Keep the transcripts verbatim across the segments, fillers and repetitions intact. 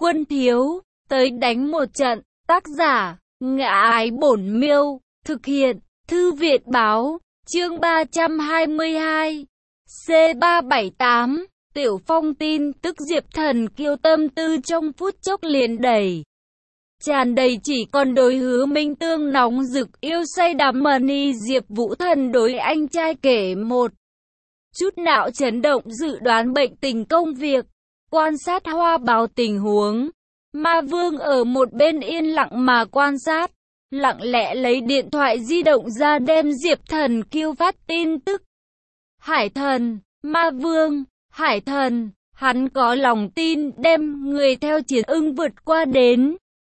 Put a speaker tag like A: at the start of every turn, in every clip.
A: Quân thiếu, tới đánh một trận. Tác giả, Ngã Ái Bổn Miêu. Thực hiện, Thư Viện Báo. Chương ba trăm hai mươi hai. C ba bảy tám. Tiểu Phong tin tức Diệp Thần Kiêu tâm tư trong phút chốc liền đầy. Tràn đầy chỉ còn đối Hứa Minh Tương nóng rực yêu say đắm mờ ni Diệp Vũ Thần đối anh trai kể một chút não chấn động dự đoán bệnh tình công việc, quan sát Hoa báo tình huống. Ma Vương ở một bên yên lặng mà quan sát, lặng lẽ lấy điện thoại di động ra đem Diệp Thần Kiêu phát tin tức. Hải Thần, Ma Vương, Hải Thần, hắn có lòng tin đem người theo Chiến Ưng vượt qua đến.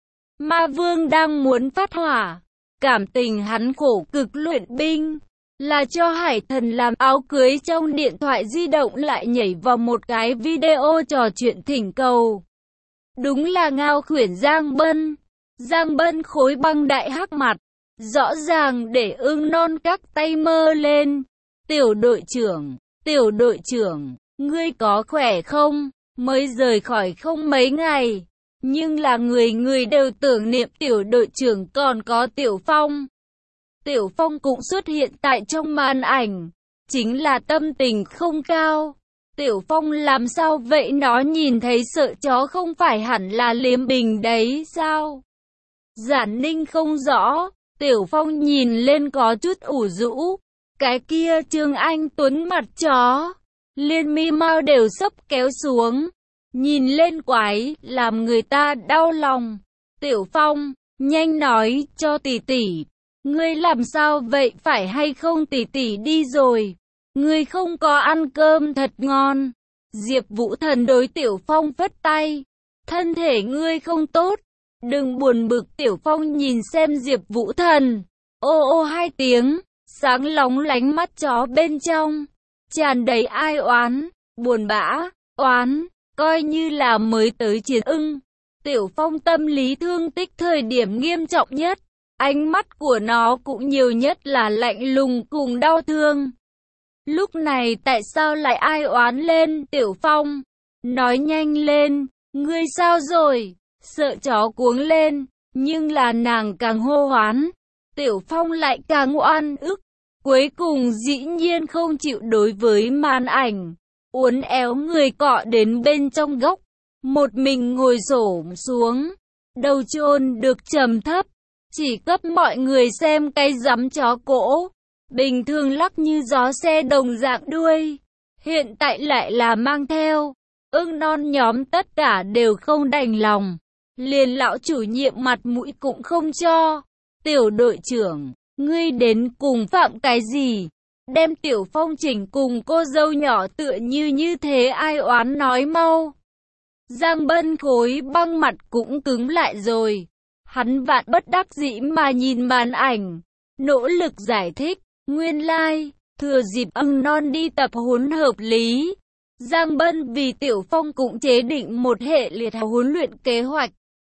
A: Ma Vương đang muốn phát hỏa, cảm tình hắn khổ cực luyện binh, là cho Hải Thần làm áo cưới trong điện thoại di động lại nhảy vào một cái video trò chuyện thỉnh cầu. Đúng là Ngao Khuyển Giang Bân. Giang Bân khối băng đại hắc mặt, rõ ràng để Ưng Non các tay mơ lên. Tiểu đội trưởng, tiểu đội trưởng, ngươi có khỏe không? Mới rời khỏi không mấy ngày, nhưng là người người đều tưởng niệm tiểu đội trưởng còn có Tiểu Phong. Tiểu Phong cũng xuất hiện tại trong màn ảnh, chính là tâm tình không cao. Tiểu Phong làm sao vậy, nó nhìn thấy sợ chó không phải hẳn là Liêm Bình đấy sao? Giản Ninh không rõ, Tiểu Phong nhìn lên có chút ủ rũ. Cái kia Trương Anh Tuấn mặt chó, liên mi mau đều sắp kéo xuống, nhìn lên quái, làm người ta đau lòng. Tiểu Phong, nhanh nói cho tỷ tỷ, ngươi làm sao vậy, phải hay không tỷ tỷ đi rồi, ngươi không có ăn cơm thật ngon. Diệp Vũ Thần đối Tiểu Phong phất tay, thân thể ngươi không tốt, đừng buồn bực. Tiểu Phong nhìn xem Diệp Vũ Thần, ô ô hai tiếng, sáng lóng lánh mắt chó bên trong, tràn đầy ai oán, buồn bã, oán, coi như là mới tới Chiến Ưng. Tiểu Phong tâm lý thương tích thời điểm nghiêm trọng nhất, ánh mắt của nó cũng nhiều nhất là lạnh lùng cùng đau thương. Lúc này tại sao lại ai oán lên? Tiểu Phong, nói nhanh lên, ngươi sao rồi? Sợ chó cuống lên, nhưng là nàng càng hô hoán, Tiểu Phong lại càng oan ức. Cuối cùng dĩ nhiên không chịu đối với màn ảnh, uốn éo người cọ đến bên trong góc, một mình ngồi xổm xuống, đầu chôn được trầm thấp, chỉ cấp mọi người xem cái rắm chó cỗ, bình thường lắc như gió xe đồng dạng đuôi, hiện tại lại là mang theo. Ưng Non nhóm tất cả đều không đành lòng, liền lão chủ nhiệm mặt mũi cũng không cho. Tiểu đội trưởng, ngươi đến cùng phạm cái gì? Đem Tiểu Phong chỉnh cùng cô dâu nhỏ tựa như như thế, ai oán nói mau. Giang Bân khối băng mặt cũng cứng lại rồi. Hắn vạn bất đắc dĩ mà nhìn màn ảnh, nỗ lực giải thích, nguyên lai, like, thừa dịp Ưng Non đi tập huấn hợp lý, Giang Bân vì Tiểu Phong cũng chế định một hệ liệt huấn luyện kế hoạch.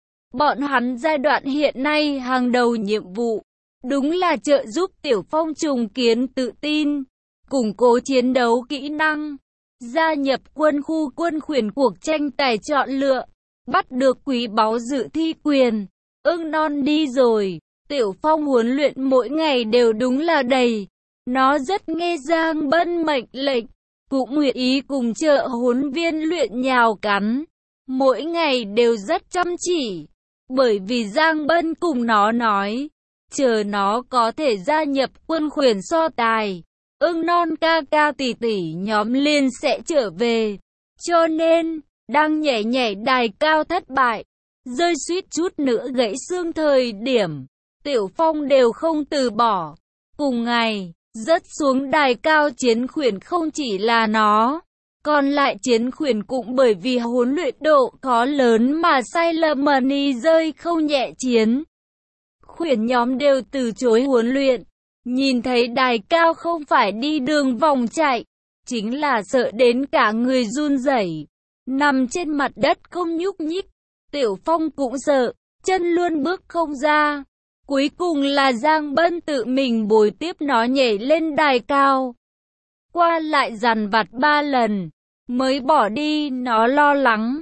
A: Bọn hắn giai đoạn hiện nay hàng đầu nhiệm vụ, đúng là trợ giúp Tiểu Phong trùng kiến tự tin, củng cố chiến đấu kỹ năng, gia nhập quân khu quân khuyển cuộc tranh tài chọn lựa, bắt được quý báu dự thi quyền. Ưng Non đi rồi, Tiểu Phong huấn luyện mỗi ngày đều đúng là đầy. Nó rất nghe Giang Bân mệnh lệnh, cũng nguyện ý cùng trợ huấn viên luyện nhào cắn. Mỗi ngày đều rất chăm chỉ, bởi vì Giang Bân cùng nó nói, chờ nó có thể gia nhập quân khuyển so tài, Ưng Non ca ca tỷ tỷ nhóm liền sẽ trở về. Cho nên, đang nhảy nhảy đài cao thất bại, rơi suýt chút nữa gãy xương thời điểm, Tiểu Phong đều không từ bỏ. Cùng ngày, rớt xuống đài cao chiến khuyển không chỉ là nó, còn lại chiến khuyển cũng bởi vì huấn luyện độ khó lớn mà sai lầm mà ni rơi không nhẹ chiến. Khuyển nhóm đều từ chối huấn luyện, nhìn thấy đài cao không phải đi đường vòng chạy, chính là sợ đến cả người run rẩy, nằm trên mặt đất không nhúc nhích. Tiểu Phong cũng sợ, chân luôn bước không ra. Cuối cùng là Giang Bân tự mình bồi tiếp nó nhảy lên đài cao. Qua lại dằn vặt ba lần, mới bỏ đi. Nó lo lắng,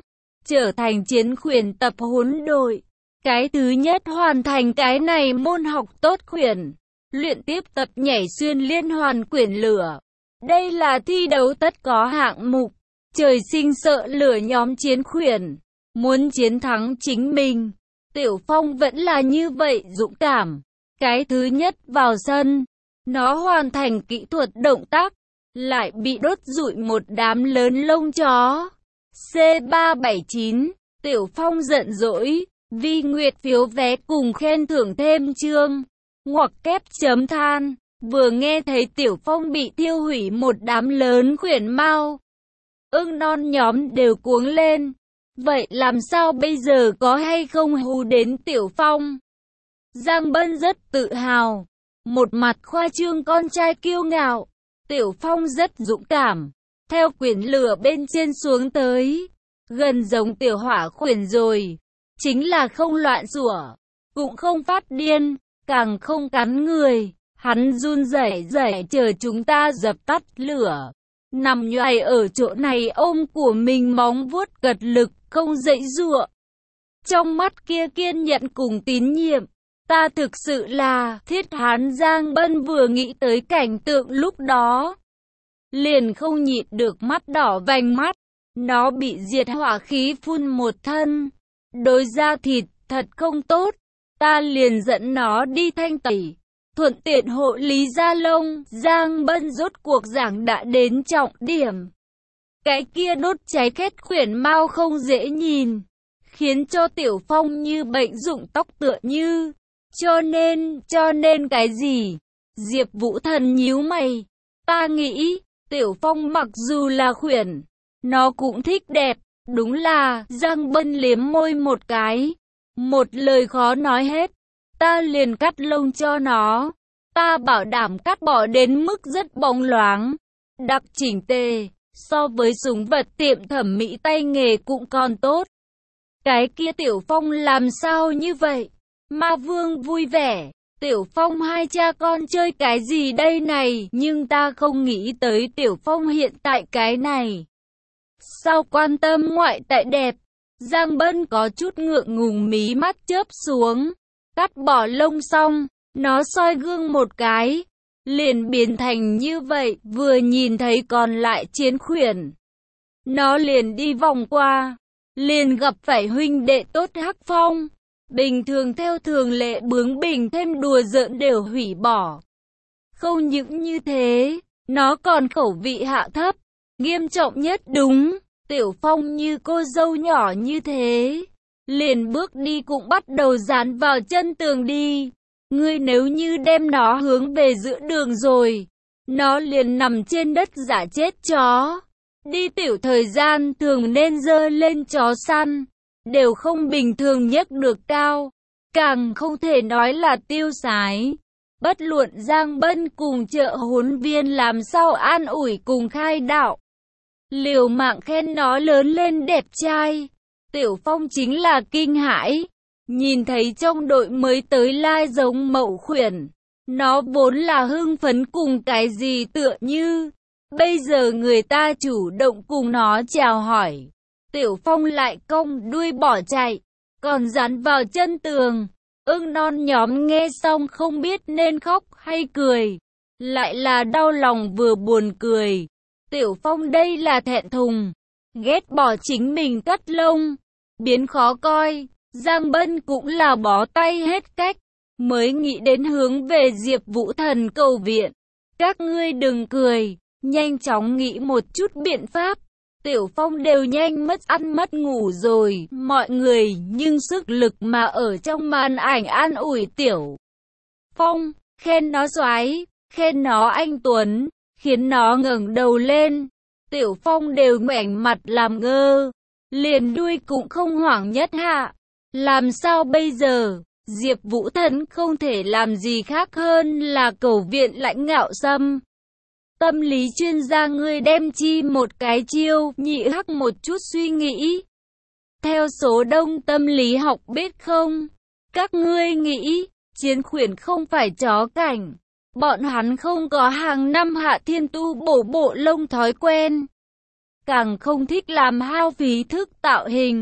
A: trở thành chiến khuyển tập huấn đội. Cái thứ nhất hoàn thành cái này môn học tốt khuyển. Luyện tiếp tập nhảy xuyên liên hoàn quyển lửa. Đây là thi đấu tất có hạng mục. Trời sinh sợ lửa nhóm chiến khuyển. Muốn chiến thắng chính mình. Tiểu Phong vẫn là như vậy dũng cảm. Cái thứ nhất vào sân. Nó hoàn thành kỹ thuật động tác. Lại bị đốt rụi một đám lớn lông chó. C ba bảy chín. Tiểu Phong giận dỗi. Vi Nguyệt phiếu vé cùng khen thưởng thêm chương. Ngoặc kép chấm than. Vừa nghe thấy Tiểu Phong bị tiêu hủy một đám lớn khuyển mao. Ưng non nhóm đều cuống lên. Vậy làm sao bây giờ, có hay không hù đến Tiểu Phong? Giang Bân rất tự hào. Một mặt khoa trương con trai kiêu ngạo. Tiểu Phong rất dũng cảm. Theo quyển lửa bên trên xuống tới. Gần giống tiểu hỏa khuyển rồi. Chính là không loạn rủa, cũng không phát điên, càng không cắn người. Hắn run rẩy rẩy chờ chúng ta dập tắt lửa. Nằm nhoài ở chỗ này ôm của mình móng vuốt cật lực, không dãy giụa. Trong mắt kia kiên nhẫn cùng tín nhiệm. Ta thực sự là thiết hán. Giang Bân vừa nghĩ tới cảnh tượng lúc đó. Liền không nhịn được mắt đỏ vành mắt. Nó bị diệt hỏa khí phun một thân. Đối da thịt thật không tốt. Ta liền dẫn nó đi thanh tẩy. Thuận tiện hộ lý da lông. Giang Bân rốt cuộc giảng đã đến trọng điểm. Cái kia đốt cháy khét khuyển mao không dễ nhìn. Khiến cho Tiểu Phong như bệnh rụng tóc tựa như. Cho nên, cho nên cái gì? Diệp Vũ Thần nhíu mày. Ta nghĩ, Tiểu Phong mặc dù là khuyển, nó cũng thích đẹp. Đúng là, Giang Bân liếm môi một cái. Một lời khó nói hết. Ta liền cắt lông cho nó. Ta bảo đảm cắt bỏ đến mức rất bóng loáng. Đặc chỉnh tề. So với súng vật tiệm thẩm mỹ tay nghề cũng còn tốt. Cái kia Tiểu Phong làm sao như vậy? Ma Vương vui vẻ. Tiểu Phong hai cha con chơi cái gì đây này? Nhưng ta không nghĩ tới Tiểu Phong hiện tại cái này. Sao quan tâm ngoại tại đẹp? Giang Bân có chút ngượng ngùng, mí mắt chớp xuống. Cắt bỏ lông xong, nó soi gương một cái. Liền biến thành như vậy, vừa nhìn thấy còn lại chiến khuyển. Nó liền đi vòng qua. Liền gặp phải huynh đệ tốt Hắc Phong. Bình thường theo thường lệ bướng bỉnh thêm đùa giỡn đều hủy bỏ. Không những như thế, nó còn khẩu vị hạ thấp. Nghiêm trọng nhất đúng, Tiểu Phong như cô dâu nhỏ như thế. Liền bước đi cũng bắt đầu dán vào chân tường đi. Ngươi nếu như đem nó hướng về giữa đường rồi, nó liền nằm trên đất giả chết chó. Đi tiểu thời gian thường nên dơ lên chó săn. Đều không bình thường nhấc được cao. Càng không thể nói là tiêu sái. Bất luận Giang Bân cùng trợ huấn viên làm sao an ủi cùng khai đạo. Liều mạng khen nó lớn lên đẹp trai. Tiểu Phong chính là kinh hãi. Nhìn thấy trong đội mới tới lai giống mậu khuyển. Nó vốn là hưng phấn cùng cái gì tựa như. Bây giờ người ta chủ động cùng nó chào hỏi. Tiểu Phong lại cong đuôi bỏ chạy. Còn dán vào chân tường. Ưng non nhóm nghe xong không biết nên khóc hay cười. Lại là đau lòng vừa buồn cười. Tiểu Phong đây là thẹn thùng. Ghét bỏ chính mình cắt lông. Biến khó coi. Giang Bân cũng là bó tay hết cách. Mới nghĩ đến hướng về Diệp Vũ Thần cầu viện. Các ngươi đừng cười. Nhanh chóng nghĩ một chút biện pháp. Tiểu Phong đều nhanh mất ăn mất ngủ rồi. Mọi người nhưng sức lực mà ở trong màn ảnh an ủi Tiểu Phong. Khen nó xoái. Khen nó anh Tuấn. Khiến nó ngẩng đầu lên. Tiểu Phong đều ngoảnh mặt làm ngơ. Liền đuôi cũng không hoảng nhất hạ. Làm sao bây giờ? Diệp Vũ Thần không thể làm gì khác hơn là cầu viện Lãnh Ngạo Sâm. Tâm lý chuyên gia ngươi đem chi một cái chiêu, nhị hắc một chút suy nghĩ. Theo số đông tâm lý học biết không? Các ngươi nghĩ, chiến khuyển không phải chó cảnh. Bọn hắn không có hàng năm hạ thiên tu bổ bộ lông thói quen. Càng không thích làm hao phí thức tạo hình.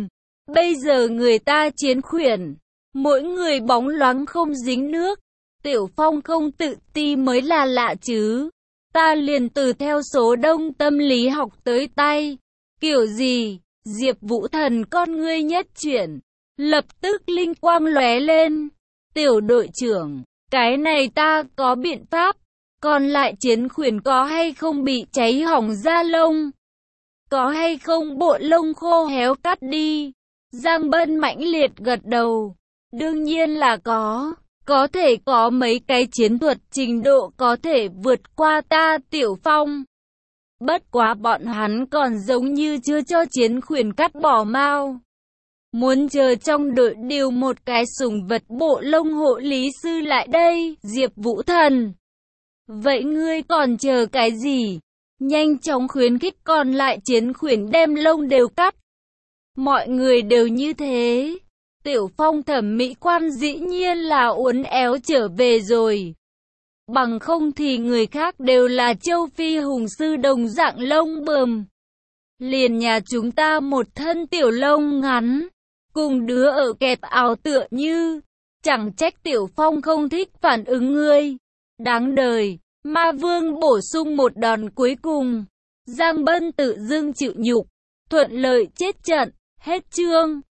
A: Bây giờ người ta chiến khuyển, mỗi người bóng loáng không dính nước. Tiểu Phong không tự ti mới là lạ chứ. Ta liền từ theo số đông tâm lý học tới tay. Kiểu gì? Diệp Vũ Thần con ngươi nhất chuyển, lập tức linh quang lóe lên. Tiểu đội trưởng, cái này ta có biện pháp. Còn lại chiến khuyển có hay không bị cháy hỏng da lông? Có hay không bộ lông khô héo cắt đi? Giang Bân mãnh liệt gật đầu. Đương nhiên là có. Có thể có mấy cái chiến thuật trình độ có thể vượt qua ta Tiểu Phong. Bất quá bọn hắn còn giống như chưa cho chiến khuyển cắt bỏ mao. Muốn chờ trong đội điều một cái sủng vật bộ lông hộ lý sư lại đây, Diệp Vũ Thần. Vậy ngươi còn chờ cái gì? Nhanh chóng khuyến khích còn lại chiến khuyển đem lông đều cắt. Mọi người đều như thế. Tiểu Phong thẩm mỹ quan dĩ nhiên là uốn éo trở về rồi. Bằng không thì người khác đều là châu Phi hùng sư đồng dạng lông bờm. Liền nhà chúng ta một thân tiểu lông ngắn, cùng đứa ở kẹp áo tựa như. Chẳng trách Tiểu Phong không thích phản ứng ngươi. Đáng đời, Ma Vương bổ sung một đòn cuối cùng. Giang Bân tự dưng chịu nhục, thuận lợi chết trận, hết chương.